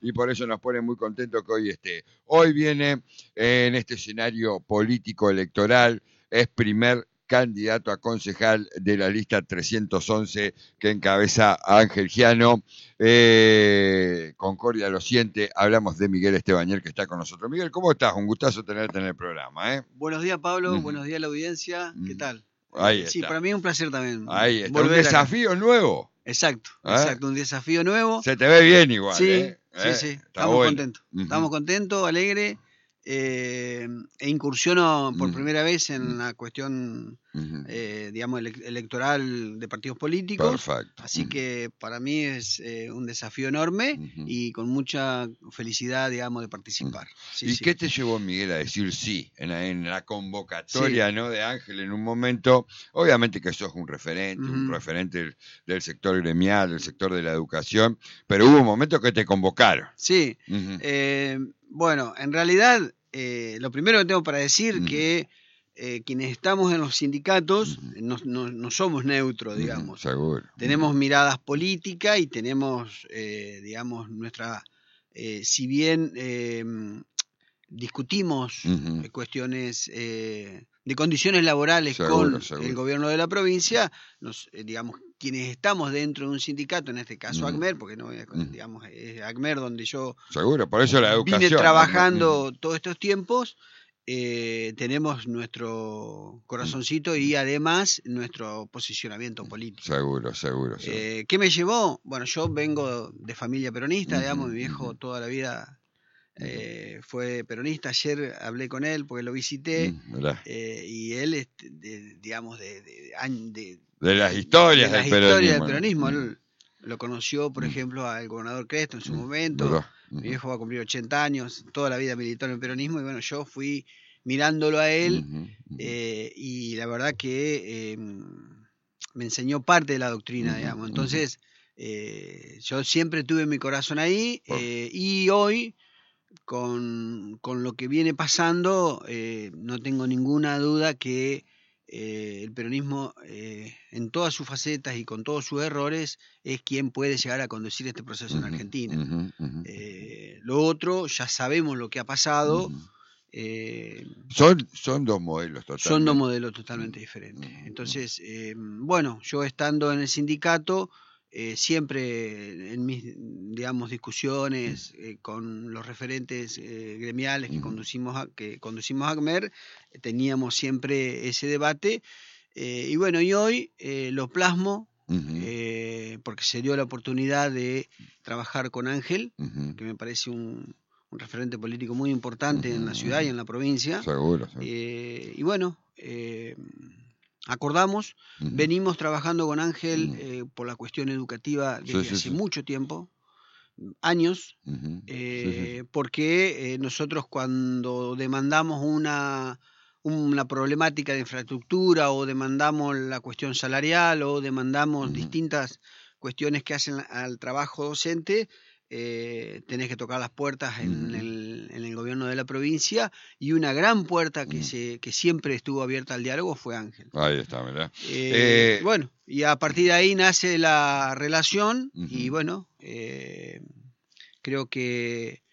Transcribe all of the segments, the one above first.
y por eso nos pone muy contentos que hoy esté. Hoy viene en este escenario político electoral, es primer candidato a concejal de la lista 311 que encabeza Ángel Giano. Concordia lo siente, hablamos de Miguel Estebañer que está con nosotros. Miguel, ¿cómo estás? Un gustazo tenerte en el programa. Buenos días, Pablo, buenos días a la audiencia, ¿qué tal? Ahí Sí, está. para mí es un placer también. Ahí está, un desafío nuevo. Exacto, un desafío nuevo. Se te ve bien igual, sí, sí, estamos bueno. contentos. Estamos contentos, alegres, e incursiono por primera vez en la cuestión, digamos, electoral de partidos políticos. Perfecto. Así que para mí es un desafío enorme y con mucha felicidad, digamos, de participar. ¿Y qué te llevó, Miguel, a decir sí en la convocatoria, ¿no, de Ángel en un momento? Obviamente que sos un referente del sector gremial, del sector de la educación, pero hubo un momento que te convocaron. Sí. Bueno, en realidad, lo primero que tengo para decir que quienes estamos en los sindicatos no somos neutros, digamos. Seguro. Tenemos miradas políticas y tenemos, digamos, nuestra... si bien discutimos cuestiones de condiciones laborales con el gobierno de la provincia, digamos, quienes estamos dentro de un sindicato, en este caso ACMER, porque no, digamos, es ACMER donde yo por eso la educación, vine trabajando todos estos tiempos, tenemos nuestro corazoncito y además nuestro posicionamiento político. Seguro. ¿Qué me llevó? Bueno, yo vengo de familia peronista, digamos, mi viejo toda la vida fue peronista. Ayer hablé con él porque lo visité y él, digamos, de las historias del peronismo. Él lo conoció, por ejemplo, al gobernador Cresto en su momento. Mi viejo va a cumplir 80 años, toda la vida militó en el peronismo y bueno, yo fui mirándolo a él y la verdad que me enseñó parte de la doctrina, digamos. Entonces, yo siempre tuve mi corazón ahí y hoy, con lo que viene pasando, no tengo ninguna duda que el peronismo, en todas sus facetas y con todos sus errores, es quien puede llegar a conducir este proceso en Argentina. Lo otro, ya sabemos lo que ha pasado. Son dos modelos totalmente. Son dos modelos totalmente diferentes. Entonces, bueno, yo estando en el sindicato, siempre en mis, digamos, discusiones con los referentes gremiales que conducimos ACMER, teníamos siempre ese debate. Y bueno, y hoy lo plasmo porque se dio la oportunidad de trabajar con Ángel, que me parece un referente político muy importante en la ciudad y en la provincia. Seguro. Y bueno, acordamos, venimos trabajando con Ángel por la cuestión educativa desde hace mucho tiempo, años, porque nosotros cuando demandamos una problemática de infraestructura o demandamos la cuestión salarial o demandamos distintas cuestiones que hacen al trabajo docente, tenés que tocar las puertas en el gobierno de la provincia, y una gran puerta que siempre estuvo abierta al diálogo fue Ángel. Ahí está, ¿verdad? Bueno, y a partir de ahí nace la relación y bueno, creo que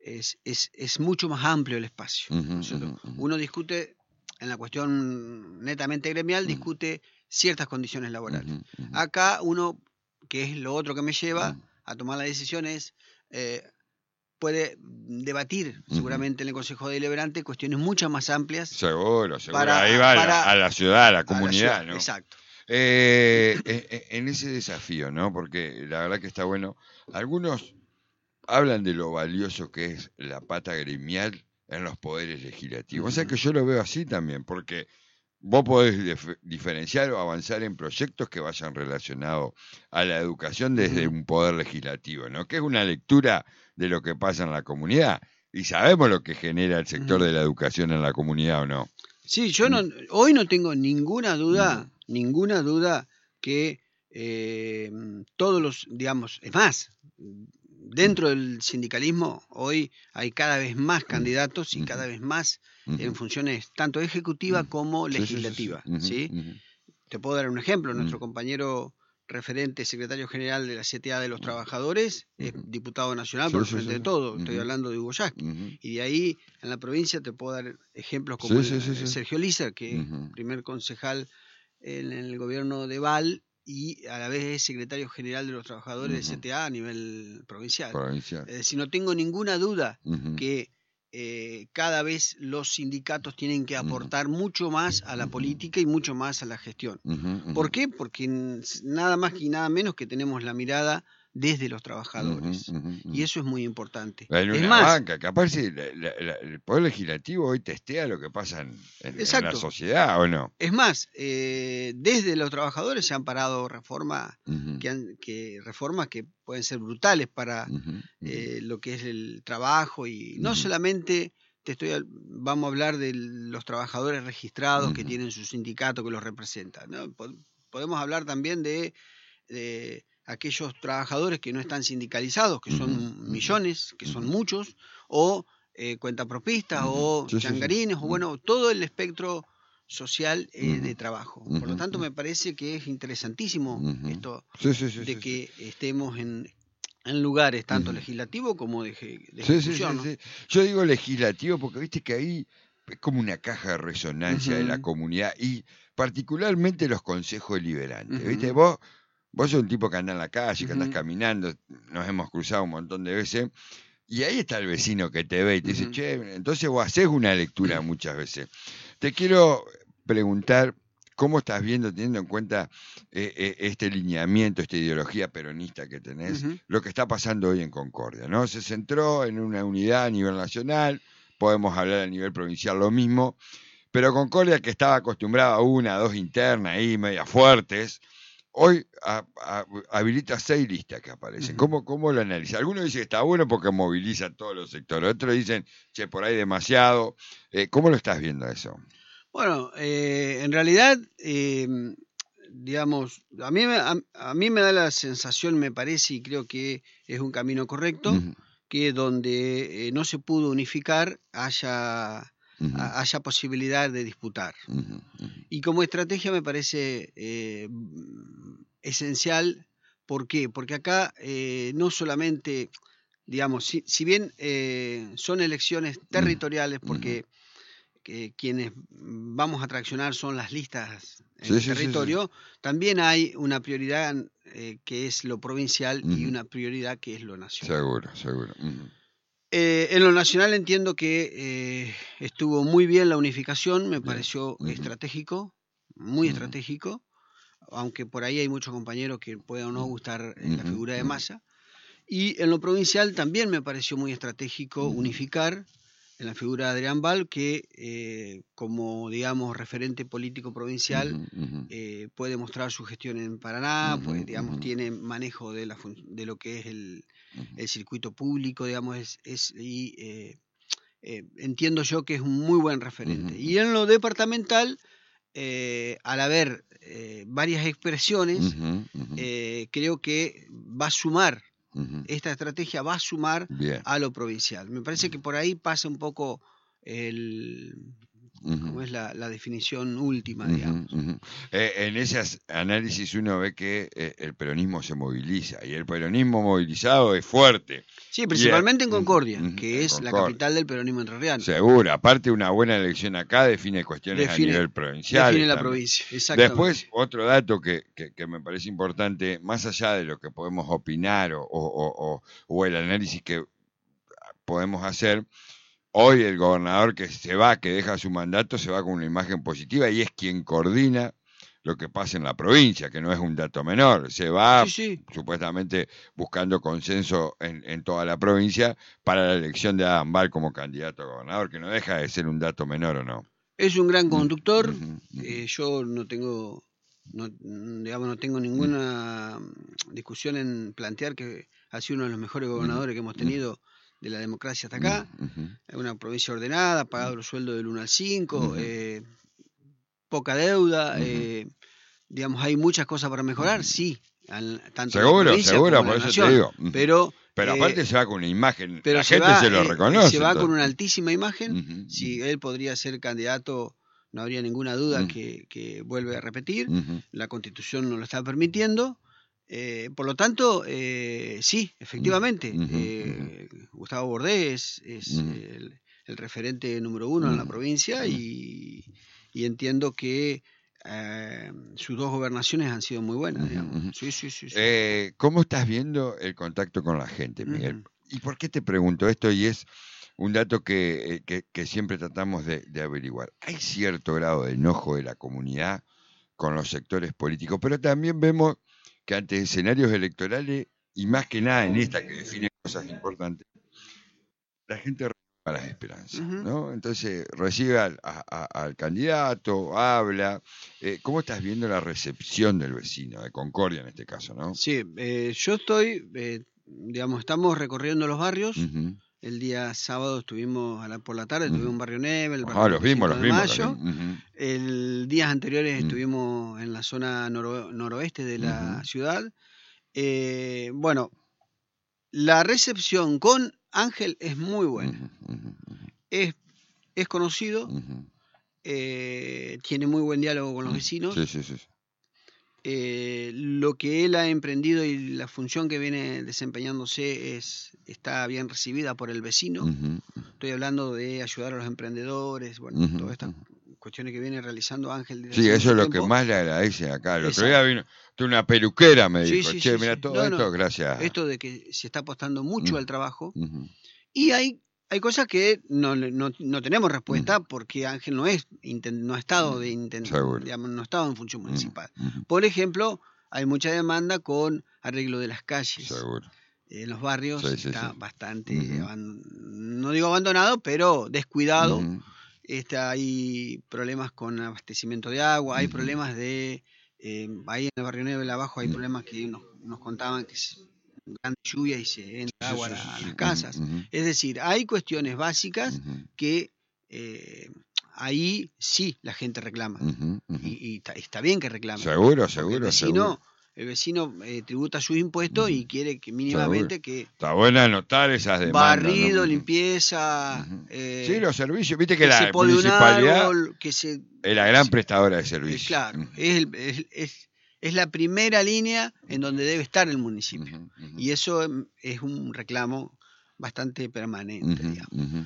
es mucho más amplio el espacio. Uno discute, en la cuestión netamente gremial, discute ciertas condiciones laborales. Acá uno, que es lo otro que me lleva a tomar las decisiones, puede debatir seguramente en el Consejo Deliberante cuestiones mucho más amplias. Seguro. Ahí va a la ciudad, a la comunidad, ¿no? Exacto. En ese desafío, ¿no? Porque la verdad que está bueno. Algunos hablan de lo valioso que es la pata gremial en los poderes legislativos. O sea que yo lo veo así también, porque vos podés diferenciar o avanzar en proyectos que vayan relacionados a la educación desde un poder legislativo, ¿no? Que es una lectura de lo que pasa en la comunidad. Y sabemos lo que genera el sector de la educación en la comunidad, ¿o no? Sí, yo hoy no tengo ninguna duda que todos los, digamos, es más, dentro del sindicalismo hoy hay cada vez más candidatos y cada vez más en funciones tanto ejecutiva como legislativa. ¿Sí? Te puedo dar un ejemplo. Nuestro compañero referente secretario general de la CTA de los Trabajadores, es diputado nacional por el Frente de Todo, estoy hablando de Hugo Yasky. Y de ahí, en la provincia, te puedo dar ejemplos como Sergio Lícer, que es primer concejal en el gobierno de Val, y a la vez es secretario general de los Trabajadores de CTA a nivel provincial. Es decir, no tengo ninguna duda que cada vez los sindicatos tienen que aportar mucho más a la política y mucho más a la gestión. ¿Por qué? Porque nada más y nada menos que tenemos la mirada desde los trabajadores. Y eso es muy importante. En una banca, capaz el Poder Legislativo hoy testea lo que pasa en la sociedad, ¿o no? Es más, desde los trabajadores se han parado reformas reformas que pueden ser brutales para lo que es el trabajo y no solamente vamos a hablar de los trabajadores registrados que tienen su sindicato que los representa, ¿no? Podemos hablar también de aquellos trabajadores que no están sindicalizados, que son millones, que son muchos, o cuentapropistas, o changarines, o bueno, todo el espectro social de trabajo. Por lo tanto, me parece que es interesantísimo esto de que estemos en lugares tanto legislativos como de ejecución, ¿no? Yo digo legislativo porque viste que ahí es como una caja de resonancia de la comunidad y particularmente los consejos deliberantes. ¿Viste? Vos sos un tipo que anda en la calle, que andás caminando, nos hemos cruzado un montón de veces, y ahí está el vecino que te ve y te dice, che, entonces vos hacés una lectura muchas veces. Te quiero preguntar, ¿cómo estás viendo, teniendo en cuenta este lineamiento, esta ideología peronista que tenés, lo que está pasando hoy en Concordia, ¿no? Se centró en una unidad a nivel nacional, podemos hablar a nivel provincial lo mismo, pero Concordia, que estaba acostumbrada a 1, 2 internas ahí, medias fuertes, hoy habilita 6 listas que aparecen. ¿Cómo lo analiza? Algunos dicen que está bueno porque moviliza a todos los sectores. Otros dicen, che, por ahí demasiado. ¿Cómo lo estás viendo eso? Bueno, en realidad, digamos, a mí me da la sensación, me parece, y creo que es un camino correcto, que donde no se pudo unificar haya posibilidad de disputar. Y como estrategia me parece esencial. ¿Por qué? Porque acá no solamente, digamos, si bien son elecciones territoriales, porque quienes vamos a traccionar son las listas en el territorio, también hay una prioridad que es lo provincial y una prioridad que es lo nacional. Seguro. En lo nacional entiendo que estuvo muy bien la unificación, me pareció estratégico, muy estratégico, aunque por ahí hay muchos compañeros que puedan no gustar la figura de Massa. Y en lo provincial también me pareció muy estratégico unificar en la figura de Adrián Val, que como, digamos, referente político provincial puede mostrar su gestión en Paraná, pues, digamos, tiene manejo de lo que es el circuito público, digamos, entiendo yo que es un muy buen referente. Y en lo departamental, al haber varias expresiones, creo que va a sumar. Esta estrategia va a sumar a lo provincial. Me parece que por ahí pasa un poco como es la definición última, digamos. En ese análisis uno ve que el peronismo se moviliza y el peronismo movilizado es fuerte. Sí, principalmente en Concordia, que es la capital del peronismo entrerriano. Seguro, aparte una buena elección acá define cuestiones a nivel provincial. Define la provincia, exactamente. Después, otro dato que me parece importante, más allá de lo que podemos opinar o el análisis que podemos hacer, hoy el gobernador que deja su mandato, se va con una imagen positiva y es quien coordina lo que pasa en la provincia, que no es un dato menor. Se va supuestamente buscando consenso en toda la provincia para la elección de Adrián Val como candidato a gobernador, que no deja de ser un dato menor, ¿o no? Es un gran conductor. Yo no tengo ninguna discusión en plantear que ha sido uno de los mejores gobernadores que hemos tenido de la democracia hasta acá. Es una provincia ordenada, pagado el sueldo del 1 al 5, poca deuda, digamos, hay muchas cosas para mejorar, sí, tanto seguro, en la provincia como en la por eso nación, te digo. Pero aparte se va con una imagen, la gente se lo reconoce. Se va con una altísima imagen. Si él podría ser candidato, no habría ninguna duda que vuelve a repetir. La Constitución no lo está permitiendo. Por lo tanto, sí, efectivamente, Gustavo Bordés es el referente número 1 en la provincia y entiendo que sus 2 gobernaciones han sido muy buenas, digamos. Sí. ¿Cómo estás viendo el contacto con la gente, Miguel? ¿Y por qué te pregunto esto? Y es un dato que siempre tratamos de averiguar. Hay cierto grado de enojo de la comunidad con los sectores políticos, pero también vemos que ante escenarios electorales, y más que nada en esta que define cosas importantes, la gente renueva las esperanzas, ¿no? Entonces recibe al candidato, habla. ¿Cómo estás viendo la recepción del vecino, de Concordia en este caso, no? Sí, yo estoy, digamos, estamos recorriendo los barrios. El día sábado estuvimos por la tarde, estuvimos en Barrio Neve, el barrio los vimos. El días anteriores estuvimos en la zona noroeste de la ciudad. Bueno, la recepción con Ángel es muy buena. Es conocido, tiene muy buen diálogo con los vecinos. Sí. Lo que él ha emprendido y la función que viene desempeñándose está bien recibida por el vecino. Estoy hablando de ayudar a los emprendedores, bueno, todas estas cuestiones que viene realizando Ángel. Sí, eso es lo que más le agradece acá. El otro día vino una peluquera, me dijo, mira todo esto, gracias. Esto de que se está apostando mucho al trabajo. Y hay cosas que no tenemos respuesta porque Ángel no ha estado digamos, no ha estado en función municipal. Por ejemplo, hay mucha demanda con arreglo de las calles. Seguro. En los barrios está bastante, no digo abandonado, pero descuidado. Hay problemas con abastecimiento de agua, hay problemas de... ahí en el Barrio Neve abajo hay problemas que nos contaban que gran lluvia y se entra agua a las casas. Es decir, hay cuestiones básicas que ahí sí la gente reclama. Y está bien que reclame. Seguro. El vecino tributa sus impuestos y quiere que mínimamente que... Está bueno anotar esas demandas. Barrido, limpieza... sí, los servicios. Viste que la municipalidad árbol, es la gran prestadora de servicios. Claro, es la primera línea en donde debe estar el municipio. Y eso es un reclamo bastante permanente, digamos.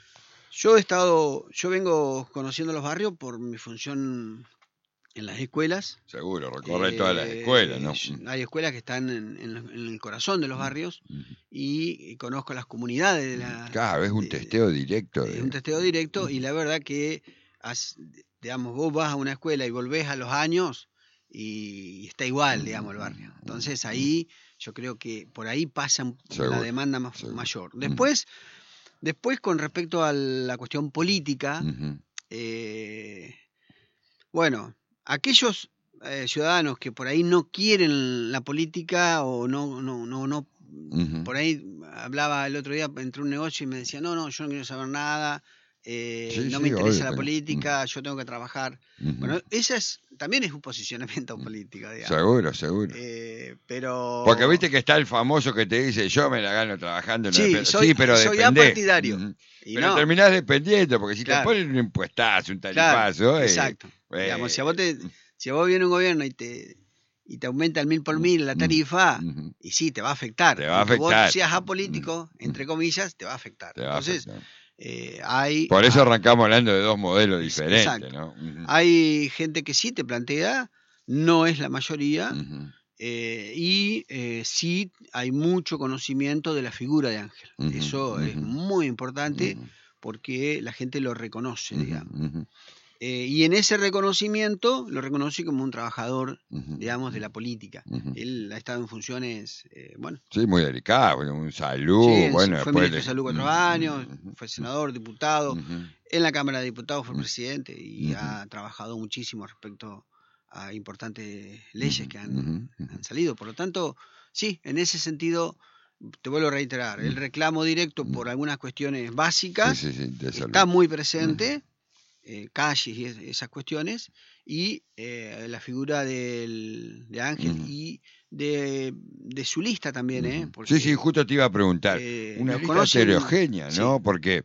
Yo vengo conociendo los barrios por mi función en las escuelas. Seguro, recorre todas las escuelas, ¿no? Hay escuelas que están en el corazón de los barrios y conozco las comunidades de la... Claro, es un testeo directo. Es un testeo directo y la verdad que, digamos, vos vas a una escuela y volvés a los años y está igual, digamos, el barrio. Entonces ahí yo creo que por ahí pasa la demanda mayor. Después con respecto a la cuestión política, bueno, aquellos ciudadanos que por ahí no quieren la política o no por ahí hablaba el otro día, entré a un negocio y me decía, no, yo no quiero saber nada, no me interesa la política, yo tengo que trabajar. Bueno, también es un posicionamiento político, digamos. Seguro. Pero... Porque viste que está el famoso que te dice, yo me la gano trabajando en pero soy apartidario. Pero terminás dependiendo, porque si te ponen un impuestazo, un tarifazo... exacto. Digamos, si a vos viene un gobierno y te aumenta el 1000 por 1000 la tarifa, y sí, te va a afectar. Aunque vos seas apolítico, entre comillas, te va a afectar. Entonces... Por eso arrancamos hablando de dos modelos diferentes, ¿no? Hay gente que sí te plantea, no es la mayoría, y sí hay mucho conocimiento de la figura de Ángel. Eso es muy importante porque la gente lo reconoce, digamos. Y en ese reconocimiento lo reconoce como un trabajador, digamos, de la política. Él ha estado en funciones, sí, muy delicadas, un salud, fue ministro de salud 4 años, fue senador, diputado, en la Cámara de Diputados fue presidente y ha trabajado muchísimo respecto a importantes leyes que han salido. Por lo tanto, sí, en ese sentido, te vuelvo a reiterar, el reclamo directo por algunas cuestiones básicas está muy presente. Calles y esas cuestiones y la figura de Ángel y de su lista también, porque, sí, justo te iba a preguntar una lista heterogénea, ¿no? Porque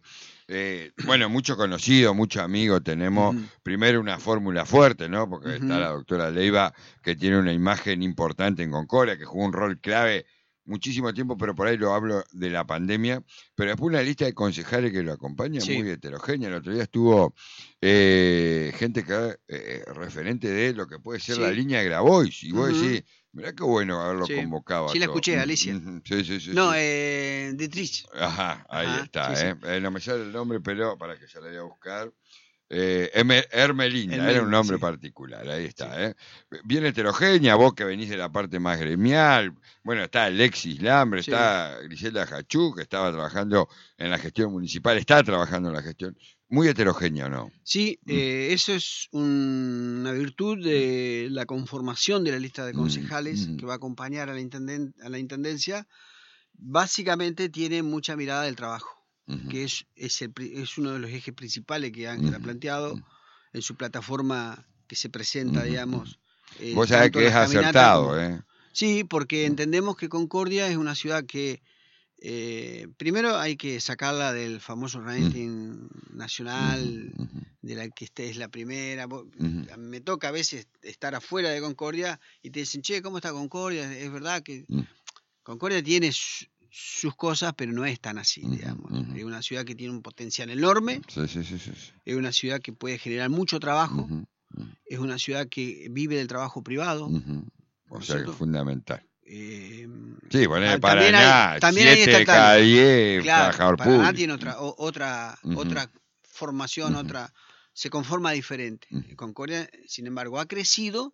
bueno, mucho conocido, mucho amigo tenemos. Primero una fórmula fuerte, ¿no? Porque está la doctora Leiva, que tiene una imagen importante en Concordia, que jugó un rol clave muchísimo tiempo, pero por ahí lo hablo de la pandemia. Pero después una lista de concejales que lo acompaña, muy heterogénea. El otro día estuvo gente que referente de lo que puede ser la línea de Grabois. Y vos decís, mirá qué bueno haberlo convocado. Sí, la escuché, Alicia. Sí. No, Dietrich. Ajá, ahí está. No me sale el nombre, pero para que se la voy a buscar. Hermelinda, era un nombre particular, ahí está. Bien heterogénea, vos que venís de la parte más gremial. Bueno, está Alexis Lambre, está Griselda Jachú, que estaba trabajando en la gestión municipal, está trabajando en la gestión. Muy heterogénea, ¿no? Sí, eso es una virtud de la conformación de la lista de concejales que va a acompañar a la intendencia. Básicamente tiene mucha mirada del trabajo, que es uno de los ejes principales que Ángel ha planteado en su plataforma que se presenta, digamos. Vos sabés que es acertado, Sí, porque entendemos que Concordia es una ciudad que primero hay que sacarla del famoso ranking nacional, de la que es la primera. Me toca a veces estar afuera de Concordia y te dicen, che, ¿cómo está Concordia? Es verdad que Concordia tiene sus cosas, pero no es tan así, digamos. Es una ciudad que tiene un potencial enorme. Sí. Es una ciudad que puede generar mucho trabajo. Es una ciudad que vive del trabajo privado. O sea, que es fundamental. Sí, bueno, Paraná, 7 de cada 10 trabajador público. Paraná tiene otra formación, se conforma diferente. Concordia, sin embargo, ha crecido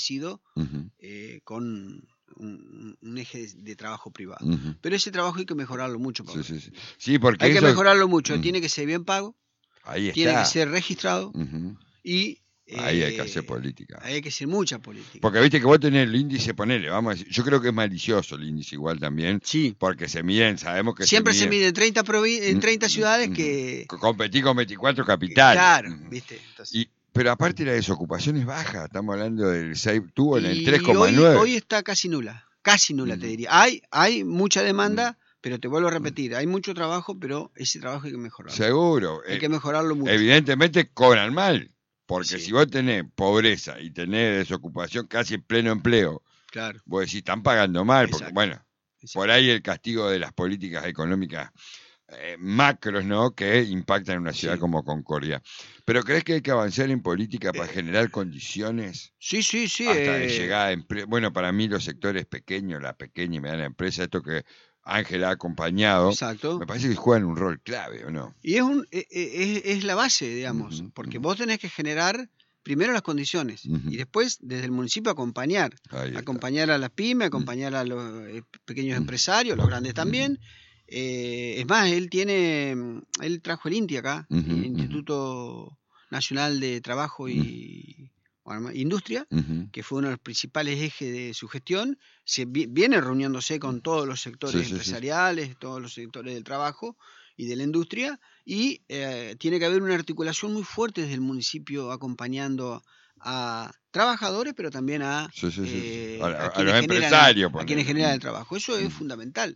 con un eje de trabajo privado. Pero ese trabajo hay que mejorarlo mucho, Pablo. Sí, porque hay que mejorarlo mucho. Tiene que ser bien pago, ahí tiene que ser registrado y ahí hay que hacer política. Ahí hay que hacer mucha política. Porque viste que vos tenés el índice, ponele, vamos a decir, yo creo que es malicioso el índice igual también. Sí. Porque se miden, sabemos que siempre se mide en 30 ciudades que... Competí con 24 capitales. Claro, viste. Entonces... Pero aparte la desocupación es baja, estamos hablando del 6, tuvo en el 3,9. Hoy está casi nula te diría. Hay mucha demanda, pero te vuelvo a repetir, hay mucho trabajo, pero ese trabajo hay que mejorarlo. Seguro. Hay que mejorarlo mucho. Evidentemente cobran mal, porque si vos tenés pobreza y tenés desocupación casi en pleno empleo, claro, vos decís, están pagando mal, porque Exacto. Por ahí el castigo de las políticas económicas macros, ¿no? Que impactan en una ciudad como Concordia. ¿Pero crees que hay que avanzar en política para generar condiciones? Sí. Hasta de llegar a bueno, para mí los sectores pequeños, la pequeña y mediana empresa, esto que Ángel ha acompañado, me parece que juegan un rol clave, ¿o no? Y es la base, digamos, porque vos tenés que generar primero las condiciones y después desde el municipio acompañar a las pymes, acompañar a los pequeños empresarios, los grandes también. Es más, él trajo el INTI acá, el Instituto Nacional de Trabajo y Industria, que fue uno de los principales ejes de su gestión. Viene reuniéndose con todos los sectores empresariales, todos los sectores del trabajo y de la industria, y tiene que haber una articulación muy fuerte desde el municipio acompañando a trabajadores, pero también a los empresarios, a quienes generan el trabajo. Eso es fundamental.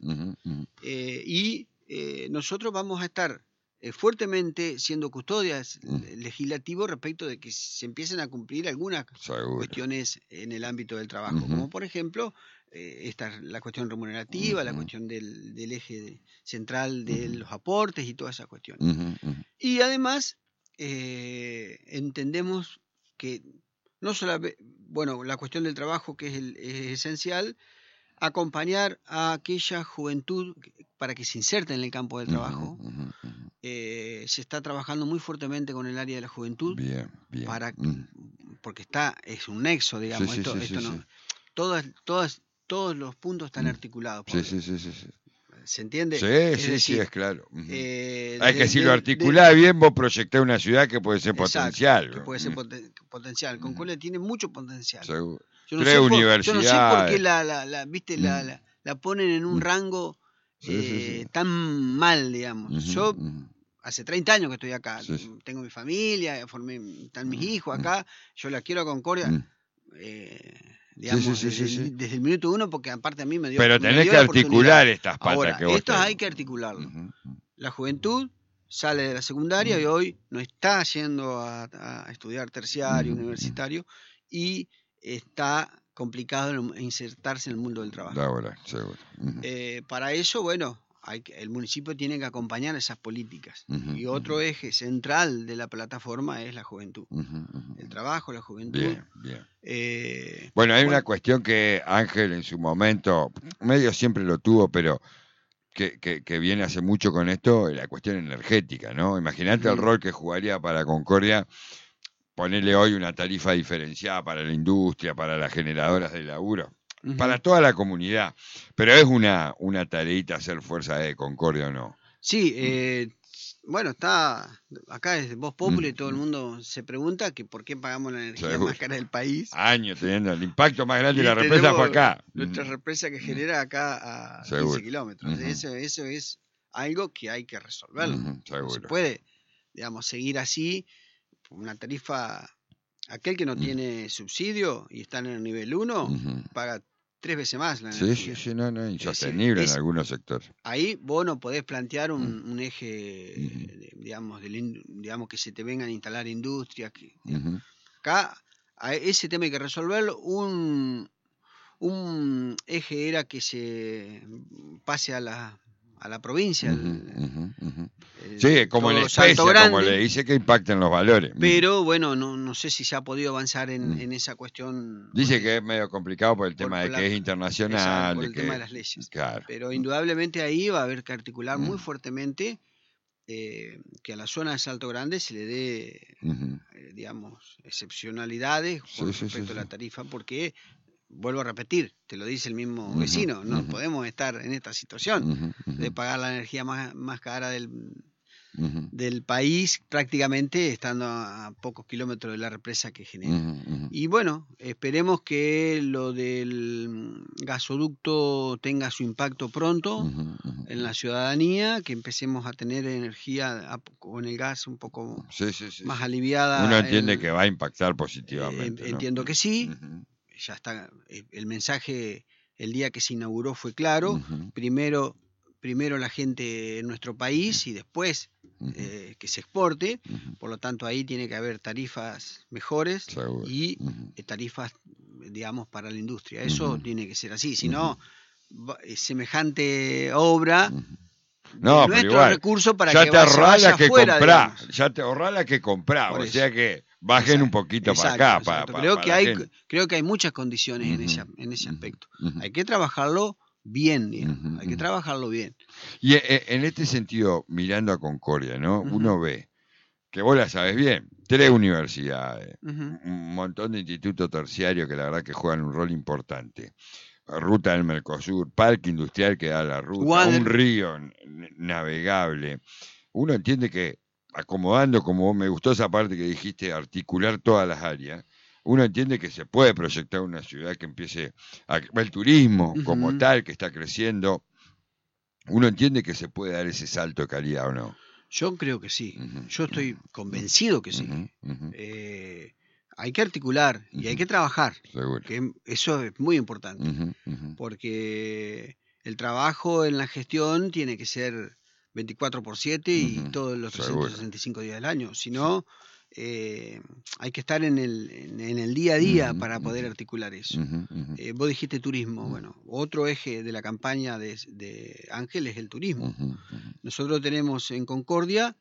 Y nosotros vamos a estar fuertemente siendo custodias legislativos respecto de que se empiecen a cumplir algunas cuestiones en el ámbito del trabajo, como por ejemplo la cuestión remunerativa, la cuestión del eje central de los aportes y todas esas cuestiones. Y además entendemos que no solamente, la cuestión del trabajo, que es esencial, acompañar a aquella juventud para que se inserte en el campo del trabajo. Se está trabajando muy fuertemente con el área de la juventud, bien. porque es un nexo, digamos. Todos los puntos están articulados. ¿Se entiende? Sí, es claro. Hay que si lo articulás bien, vos proyectás una ciudad que puede ser potencial. Que puede ser potencial. Concordia tiene mucho potencial. Seguro. Yo no universidades. Yo no sé por qué la ponen en un rango tan mal, digamos. Yo hace 30 años que estoy acá. Tengo mi familia, están mis hijos acá. Yo la quiero a Concordia. Digamos, desde el minuto uno, porque aparte a mí me dio. Pero tenés que articular estas patas. Ahora, esto hay que articularlo. La juventud sale de la secundaria y hoy no está yendo a estudiar terciario, universitario, y está complicado insertarse en el mundo del trabajo. Ahora, seguro. Para eso, bueno, el municipio tiene que acompañar esas políticas. Y otro eje central de la plataforma es la juventud. El trabajo, la juventud. Bien, bien. Bueno, hay una cuestión que Ángel en su momento, medio siempre lo tuvo, pero que viene hace mucho con esto, la cuestión energética, ¿no? Imagínate el rol que jugaría para Concordia ponerle hoy una tarifa diferenciada para la industria, para las generadoras de laburo, para toda la comunidad. Pero es una tareita hacer fuerza de Concordia, ¿o no? Sí, bueno, está acá es Voz Populi y todo el mundo se pregunta que por qué pagamos la energía más cara del país. Años teniendo el impacto más grande de la represa fue acá. Nuestra represa que genera acá a 15 kilómetros. Eso es algo que hay que resolverlo. No se puede, digamos, seguir así. Una tarifa, aquel que no tiene subsidio y está en el nivel 1, paga 3 veces más la energía. Sí, no, insostenible en algunos sectores. Ahí vos no podés plantear un eje, digamos, que se te vengan a instalar industrias. Acá, a ese tema hay que resolverlo. Un eje era que se pase a la provincia. Sí, como en especie, como le dice que impacten los valores. Pero bueno, no sé si se ha podido avanzar en esa cuestión. Dice que es medio complicado por el tema de que es internacional. Por el tema de las leyes. Claro. Pero indudablemente ahí va a haber que articular muy fuertemente que a la zona de Salto Grande se le dé, digamos, excepcionalidades con respecto a la tarifa, porque, vuelvo a repetir, te lo dice el mismo vecino, no podemos estar en esta situación de pagar la energía más cara del país, prácticamente estando a pocos kilómetros de la represa que genera. Y bueno, esperemos que lo del gasoducto tenga su impacto pronto en la ciudadanía, que empecemos a tener energía con el gas un poco más aliviada. Uno entiende que va a impactar positivamente. Entiendo que sí. Ya está, el mensaje el día que se inauguró fue claro. Primero la gente en nuestro país y después que se exporte. Por lo tanto, ahí tiene que haber tarifas mejores y tarifas, digamos, para la industria. Eso tiene que ser así. Si no, semejante obra... No, pero igual, recurso para ya que te ahorrás la que afuera, comprá, ya te ahorrás la que comprá, Por o eso. sea que bajen un poquito para acá. Creo que hay muchas condiciones en ese aspecto. Hay que trabajarlo bien, digamos. Hay que trabajarlo bien. Y en este sentido, mirando a Concordia, ¿no? Uno ve que vos la sabes bien, 3 universidades, un montón de institutos terciarios que la verdad que juegan un rol importante. Ruta del Mercosur, parque industrial que da la ruta, un río navegable. Uno entiende que acomodando, como me gustó esa parte que dijiste, articular todas las áreas, uno entiende que se puede proyectar una ciudad que empiece el turismo como tal, que está creciendo. Uno entiende que se puede dar ese salto de calidad, ¿o no? Yo creo que sí. Yo estoy convencido que sí. Hay que articular y hay que trabajar. Seguro. Que eso es muy importante. Porque el trabajo en la gestión tiene que ser 24/7 y todos los 365 días del año. Si no, hay que estar en el día a día para poder articular eso. Vos dijiste turismo. Bueno, otro eje de la campaña de Ángel es el turismo. Nosotros tenemos en Concordia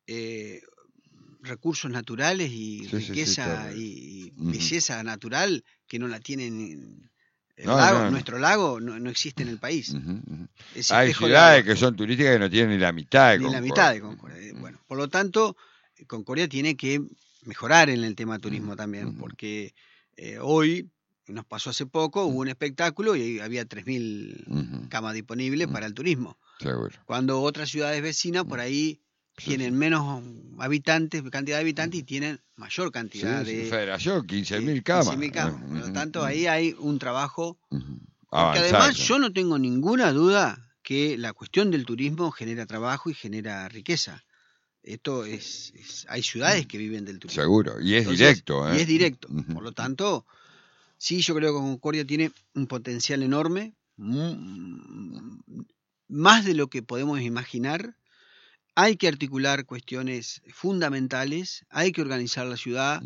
recursos naturales y riqueza y belleza natural que no la tienen. Nuestro lago no existe en el país. Hay ciudades que son turísticas que no tienen ni la mitad de Concordia. Bueno, por lo tanto, Concordia tiene que mejorar en el tema turismo también, porque hoy, nos pasó hace poco, hubo un espectáculo y había 3.000 camas disponibles para el turismo. Seguro. Cuando otras ciudades vecinas por ahí tienen menos cantidad de habitantes y tienen mayor cantidad de... Federación, 15.000 camas. 15.000 camas. Por lo tanto, ahí hay un trabajo. Porque además, yo no tengo ninguna duda que la cuestión del turismo genera trabajo y genera riqueza. Esto hay ciudades que viven del turismo. Seguro, y es directo. Y es directo. Por lo tanto, sí, yo creo que Concordia tiene un potencial enorme, más de lo que podemos imaginar. hay que articular cuestiones fundamentales, hay que organizar la ciudad,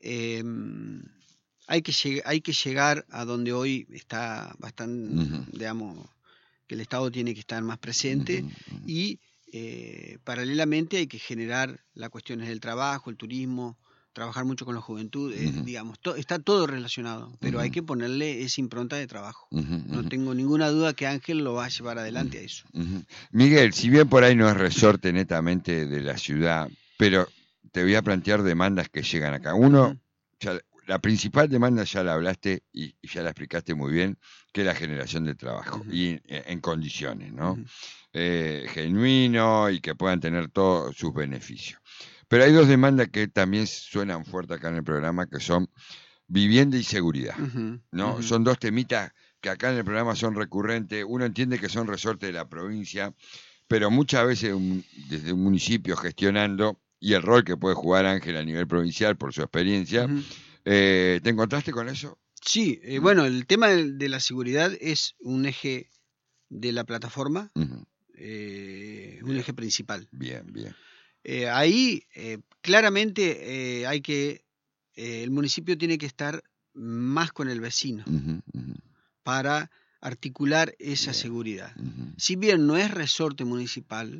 hay que llegar a donde hoy está bastante, digamos, que el Estado tiene que estar más presente y paralelamente hay que generar las cuestiones del trabajo, el turismo, trabajar mucho con la juventud, digamos, está todo relacionado, pero hay que ponerle esa impronta de trabajo. No tengo ninguna duda que Ángel lo va a llevar adelante a eso. Miguel, si bien por ahí no es resorte netamente de la ciudad, pero te voy a plantear demandas que llegan acá. Uno, la principal demanda ya la hablaste y ya la explicaste muy bien, que es la generación de trabajo y en condiciones, ¿no? Genuino y que puedan tener todos sus beneficios. Pero hay dos demandas que también suenan fuerte acá en el programa, que son vivienda y seguridad, ¿no? Son dos temitas que acá en el programa son recurrentes. Uno entiende que son resortes de la provincia, pero muchas veces desde un municipio gestionando, y el rol que puede jugar Ángel a nivel provincial por su experiencia, ¿te encontraste con eso? Sí, bueno, el tema de la seguridad es un eje de la plataforma, un eje principal. Bien. Ahí claramente el municipio tiene que estar más con el vecino para articular esa seguridad. Si bien no es resorte municipal,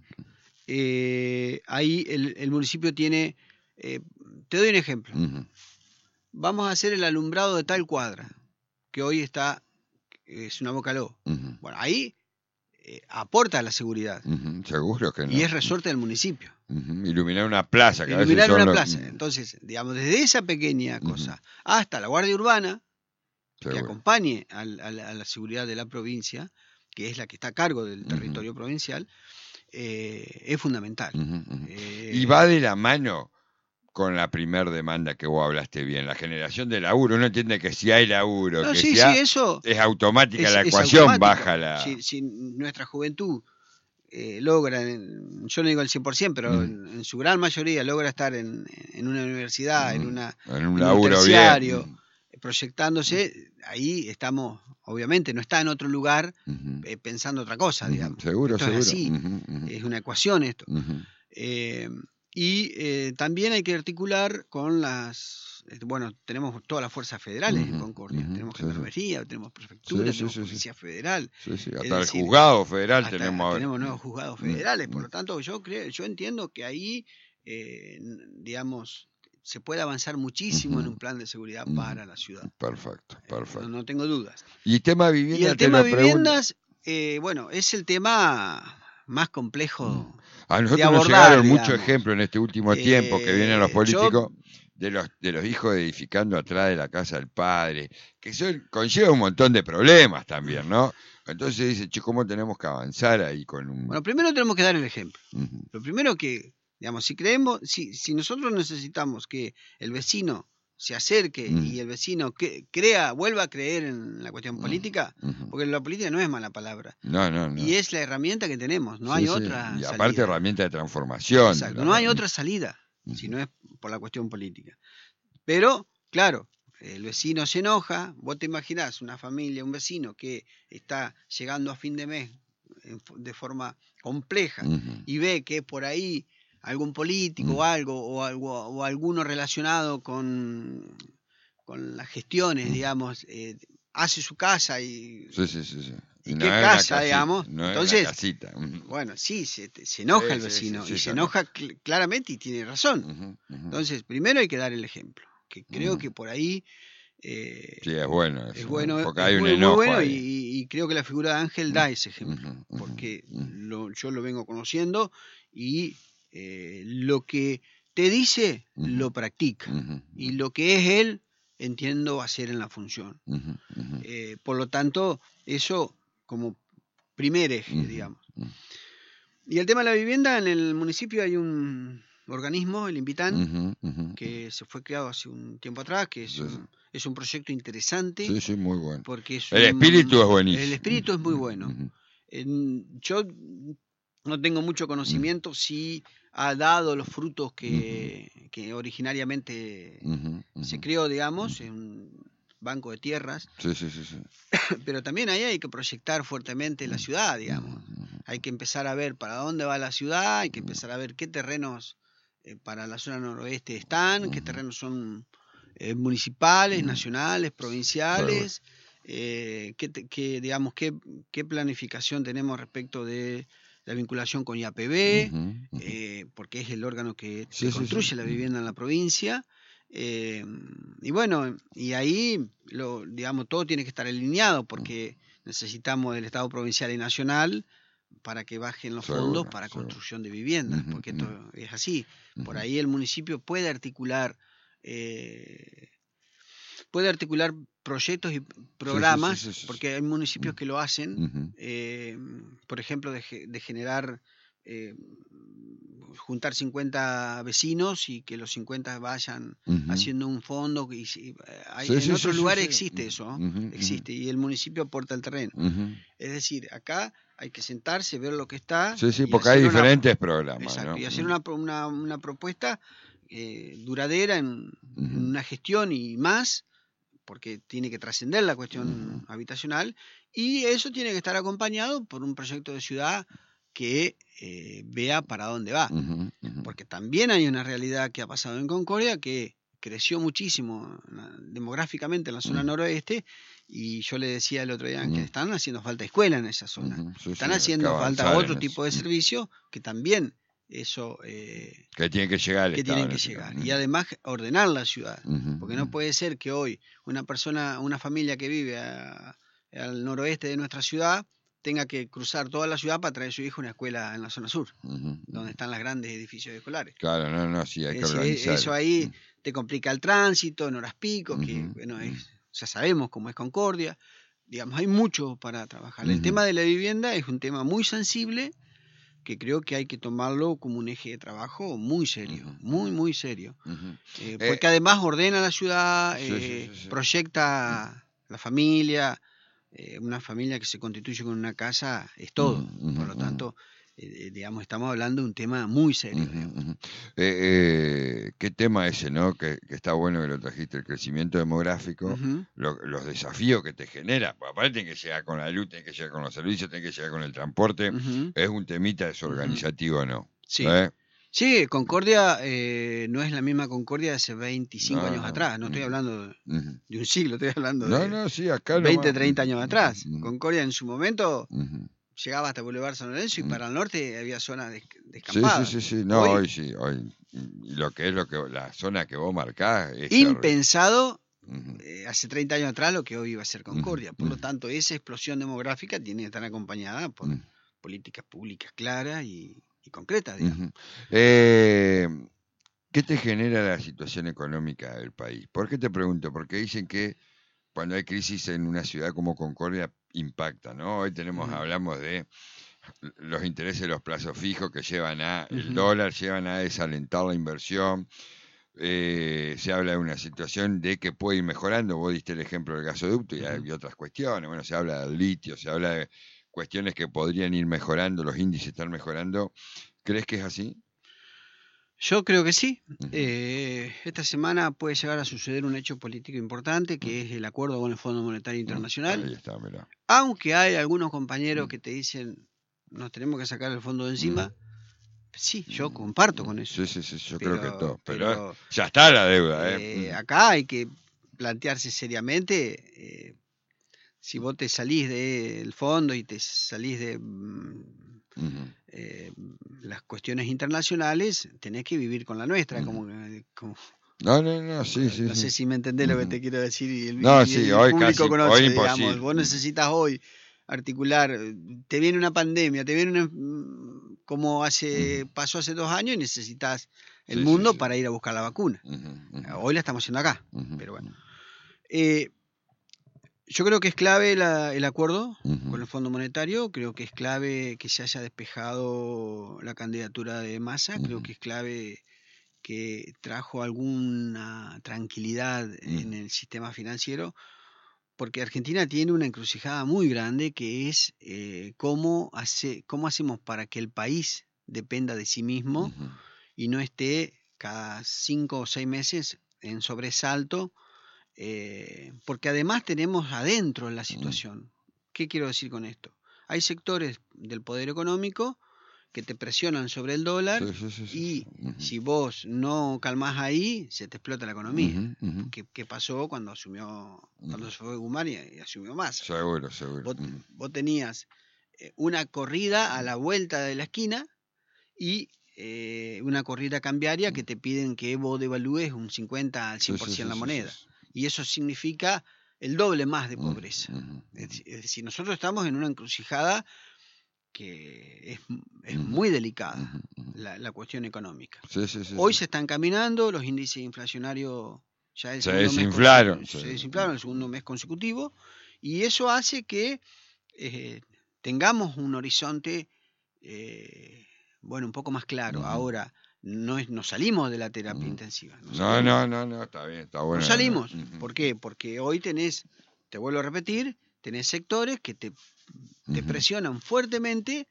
ahí el municipio tiene, te doy un ejemplo, vamos a hacer el alumbrado de tal cuadra, que hoy es una Bocaló. Bueno, ahí aporta a la seguridad. Seguro que no. Y es resorte del municipio. Iluminar una plaza. Iluminar una plaza. Entonces, digamos, desde esa pequeña cosa hasta la Guardia Urbana, que acompañe a la seguridad de la provincia, que es la que está a cargo del territorio provincial, es fundamental. Y va de la mano con la primer demanda que vos hablaste bien, la generación de laburo. Uno entiende que si hay laburo, eso es automática la ecuación, baja la... Si nuestra juventud logra, yo no digo el 100%, pero en su gran mayoría logra estar en una universidad, en un laburo terciario, bien, proyectándose, ahí estamos, obviamente, no está en otro lugar pensando otra cosa, digamos. Seguro. Es así, es una ecuación esto. Y también hay que articular con tenemos todas las fuerzas federales en Concordia, tenemos gendarmería, tenemos prefectura, tenemos policía federal. Hasta el juzgado federal tenemos nuevos juzgados federales, por lo tanto yo entiendo que ahí, digamos, se puede avanzar muchísimo en un plan de seguridad para la ciudad. Perfecto. No tengo dudas. Y el tema vivienda. Y el tema viviendas, es el tema más complejo. A nosotros nos llegaron muchos ejemplos en este último tiempo que vienen los políticos de los hijos edificando atrás de la casa del padre, que conlleva un montón de problemas también, ¿no? Entonces dice, ¿cómo tenemos que avanzar ahí con un...? Bueno, primero tenemos que dar el ejemplo. Lo primero que, digamos, si nosotros necesitamos que el vecino se acerque y el vecino vuelva a creer en la cuestión política, porque la política no es mala palabra. No. Y es la herramienta que tenemos, no hay otra salida. Y aparte salida. Herramienta de transformación. Exacto, no hay otra salida, si no es por la cuestión política. Pero, claro, el vecino se enoja, vos te imaginás una familia, un vecino que está llegando a fin de mes de forma compleja y ve que por ahí algún político o alguno relacionado con las gestiones, digamos, hace su casa y... Sí. ¿Y qué casa, digamos? No. Entonces, es casita. Bueno, sí, se enoja el vecino y se enoja claramente y tiene razón. Entonces, primero hay que dar el ejemplo, que creo que por ahí... sí, es bueno eso. Es bueno, porque hay un enojo muy bueno ahí. y creo que la figura de Ángel da ese ejemplo, porque yo lo vengo conociendo y lo que te dice lo practica y lo que es él entiendo va a ser en la función. Por lo tanto, eso como primer eje, digamos. Y el tema de la vivienda, en el municipio hay un organismo, el Invitán, que se fue creado hace un tiempo atrás, que es un proyecto interesante. Sí, muy bueno. Porque el espíritu es buenísimo. El espíritu es muy bueno. Yo no tengo mucho conocimiento si ha dado los frutos que originariamente se creó, digamos, en un banco de tierras. Sí. Pero también ahí hay que proyectar fuertemente la ciudad, digamos. Hay que empezar a ver para dónde va la ciudad, hay que empezar a ver qué terrenos para la zona noroeste están, qué terrenos son municipales, nacionales, provinciales, digamos, qué planificación tenemos respecto de la vinculación con IAPB, porque es el órgano que construye la vivienda en la provincia. Y bueno, y ahí digamos, todo tiene que estar alineado, porque necesitamos del Estado provincial y nacional para que bajen los fondos para construcción de viviendas, porque esto es así. Por ahí el municipio puede articular proyectos y programas, porque hay municipios que lo hacen, por ejemplo, de generar, juntar 50 vecinos y que los 50 vayan haciendo un fondo. En otros lugares existe eso, existe, y el municipio aporta el terreno. Es decir, acá hay que sentarse, ver lo que está. Sí, porque hay diferentes programas. Exacto, ¿no? Y hacer una propuesta duradera en una gestión y más, porque tiene que trascender la cuestión habitacional, y eso tiene que estar acompañado por un proyecto de ciudad que vea para dónde va. Porque también hay una realidad que ha pasado en Concordia, que creció muchísimo demográficamente en la zona noroeste, y yo le decía el otro día que están haciendo falta escuelas en esa zona. Están haciendo falta otro tipo de servicio que también eso que tiene que llegar al que Estado, tienen que llegar. Y además ordenar la ciudad, porque no puede ser que hoy una familia que vive al noroeste de nuestra ciudad tenga que cruzar toda la ciudad para traer a su hijo a una escuela en la zona sur, donde están los grandes edificios escolares. Claro, sí, hay que organizar. Eso ahí te complica el tránsito en horas pico, que bueno, ya sabemos cómo es Concordia. Digamos, hay mucho para trabajar. El tema de la vivienda es un tema muy sensible, que creo que hay que tomarlo como un eje de trabajo muy serio, muy serio. Porque además ordena la ciudad, proyecta la familia. Una familia que se constituye con una casa es todo. Por lo tanto, digamos, estamos hablando de un tema muy serio. ¿Qué tema ese, no? Que está bueno que lo trajiste, el crecimiento demográfico, los desafíos que te genera. Aparte tiene que llegar con la luz, tiene que llegar con los servicios, tiene que llegar con el transporte. Es un temita desorganizativo, ¿no? Sí. Sí, Concordia no es la misma Concordia de hace 25 años atrás. No estoy hablando de un siglo, estoy hablando de sí, acá 20, 30 años atrás. Concordia en su momento llegaba hasta Boulevard San Lorenzo, y para el norte había zonas descampadas. Sí. No, hoy lo que es la zona que vos marcás es impensado hace 30 años atrás lo que hoy iba a ser Concordia. Por lo tanto, esa explosión demográfica tiene que estar acompañada por políticas públicas claras y concretas, digamos. ¿Qué te genera la situación económica del país? ¿Por qué te pregunto? Porque dicen que cuando hay crisis en una ciudad como Concordia impacta, ¿no? Hoy hablamos de los intereses de los plazos fijos que llevan el dólar, llevan a desalentar la inversión. Se habla de una situación de que puede ir mejorando. Vos diste el ejemplo del gasoducto y hay otras cuestiones. Bueno, se habla del litio, se habla de cuestiones que podrían ir mejorando, los índices están mejorando. ¿Crees que es así? Yo creo que sí. Esta semana puede llegar a suceder un hecho político importante, que es el acuerdo con el Fondo Monetario Internacional. Ahí está, mirá. Aunque hay algunos compañeros que te dicen, nos tenemos que sacar el fondo de encima. Sí, yo comparto con eso. Sí, yo creo que todo. Pero ya está la deuda. Acá hay que plantearse seriamente, si vos te salís del fondo y te salís de las cuestiones internacionales, tenés que vivir con la nuestra. No, sí. No sé si me entendés lo que te quiero decir. Y el hoy público casi, conoce, hoy digamos. imposible. Vos necesitas hoy articular, te viene una pandemia, como pasó hace 2 años, y necesitas el mundo para ir a buscar la vacuna. Hoy la estamos haciendo acá, pero bueno. Yo creo que es clave el acuerdo con el Fondo Monetario. Creo que es clave que se haya despejado la candidatura de Massa. Creo que es clave que trajo alguna tranquilidad en el sistema financiero, porque Argentina tiene una encrucijada muy grande, que es cómo hacemos para que el país dependa de sí mismo y no esté cada 5 o 6 meses en sobresalto, porque además tenemos adentro la situación. ¿Qué quiero decir con esto? hay sectores del poder económico que te presionan sobre el dólar y si vos no calmás ahí, se te explota la economía. ¿Qué pasó cuando se fue Guzmán y asumió Massa? Seguro. Vos tenías una corrida a la vuelta de la esquina y una corrida cambiaria que te piden que vos devalúes un 50 al 100% la moneda. Y eso significa el doble más de pobreza. Es decir, nosotros estamos en una encrucijada que es muy delicada, la cuestión económica. Hoy se están caminando, los índices inflacionarios ya se desinflaron. Se desinflaron el segundo mes consecutivo, y eso hace que tengamos un horizonte un poco más claro. Ahora, no salimos de la terapia intensiva. No, está bien, está bueno. No salimos. ¿Por qué? Porque hoy te vuelvo a repetir, tenés sectores que te presionan fuertemente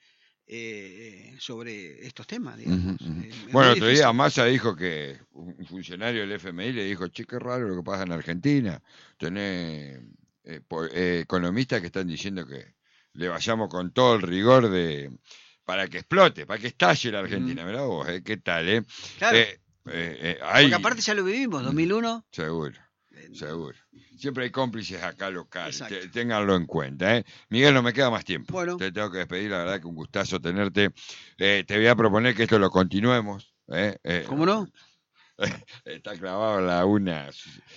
sobre estos temas, digamos. Bueno, otro día Massa dijo que un funcionario del FMI le dijo, che, qué raro lo que pasa en Argentina. Tenés economistas que están diciendo que le vayamos con todo el rigor para que explote, para que estalle la Argentina. Mirá vos, ¿qué tal? Claro. Porque aparte ya lo vivimos, 2001. Seguro. Siempre hay cómplices acá locales, ténganlo en cuenta. Miguel, no me queda más tiempo. Bueno. Te tengo que despedir, la verdad que un gustazo tenerte. Te voy a proponer que esto lo continuemos. ¿Cómo no? Está clavado la una.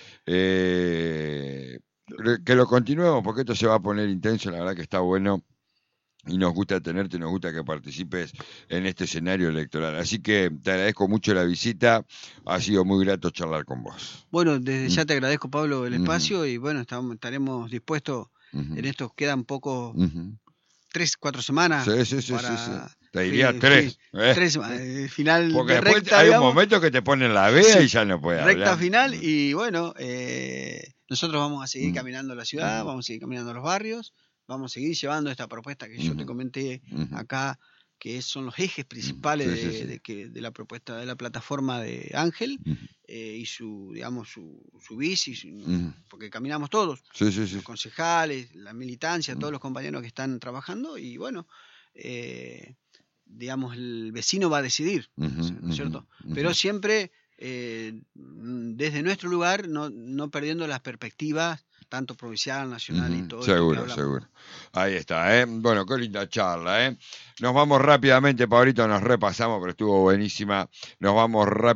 Que lo continuemos porque esto se va a poner intenso, la verdad que está bueno. Y nos gusta tenerte, nos gusta que participes en este escenario electoral. Así que te agradezco mucho la visita, ha sido muy grato charlar con vos. Bueno, desde ya te agradezco, Pablo, el espacio, y bueno, estaremos dispuestos en esto. Quedan poco, 3-4 semanas. Sí. Te diría 3. Final porque de después recta, hay digamos. un momento que te ponen la vea y ya no puedes hablar. Recta final, y bueno, nosotros vamos a seguir caminando la ciudad, vamos a seguir caminando los barrios. Vamos a seguir llevando esta propuesta que yo te comenté acá, que son los ejes principales de la propuesta de la plataforma de Ángel, y su bici, porque caminamos todos, los concejales, la militancia, todos los compañeros que están trabajando, y bueno, el vecino va a decidir, ¿no es cierto? Pero siempre desde nuestro lugar, no perdiendo las perspectivas tanto provincial, nacional y todo. Seguro. Ahí está, Bueno, qué linda charla, Nos vamos rápidamente, Pablito, nos repasamos, pero estuvo buenísima. Nos vamos rápidamente.